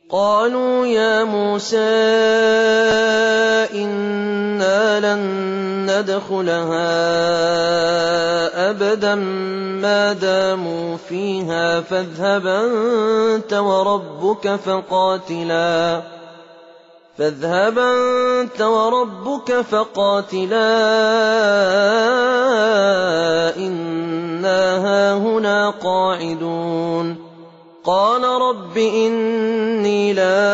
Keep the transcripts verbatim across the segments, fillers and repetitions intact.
قالوا يا موسى إنا لن ندخلها أبدا ما داموا فيها فاذهب أنت وربك فقاتلا فاذهب أنت وربك فقاتلا إنا هاهنا قاعدون قال رب إني لا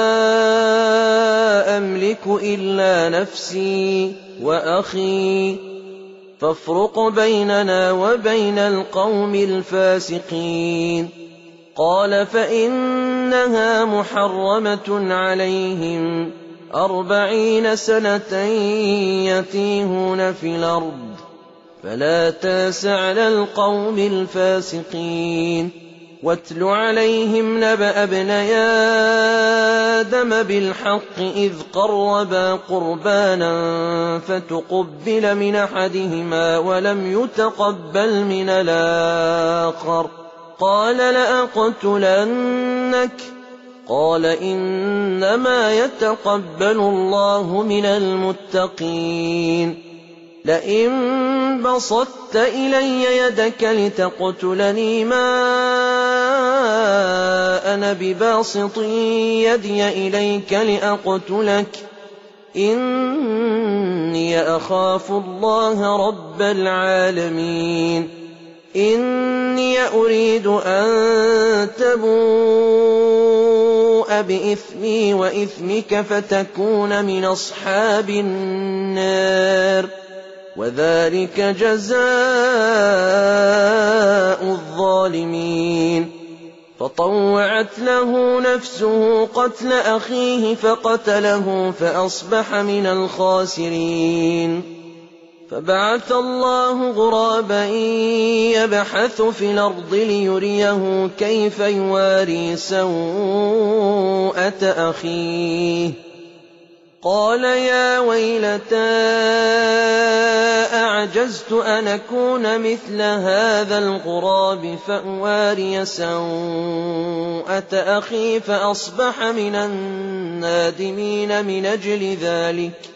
أملك إلا نفسي وأخي فافرق بيننا وبين القوم الفاسقين قال فإنها محرمة عليهم أربعين سنة يتيهون في الأرض فلا تأس على القوم الفاسقين واتل عليهم نبأ ابني آدم بالحق إذ قربا قربانا فتقبل من أحدهما ولم يتقبل من الآخر قال لأقتلنك قال إنما يتقبل الله من المتقين لئن بسطت إلي يدك لتقتلني ما أنا بباسط يدي إليك لأقتلك إني أخاف الله رب العالمين إني أريد أن تبوء بإثمي وإثمك فتكون من أصحاب النار وذلك جزاء الظالمين فطوعت له نفسه قتل أخيه فقتله فأصبح من الخاسرين فبعث الله غرابا يبحث في الأرض ليريه كيف يواري سوءة أخيه قال يا ويلتى أعجزت أن أكون مثل هذا الغراب فأواري سوءة أخي فأصبح من النادمين من أجل ذلك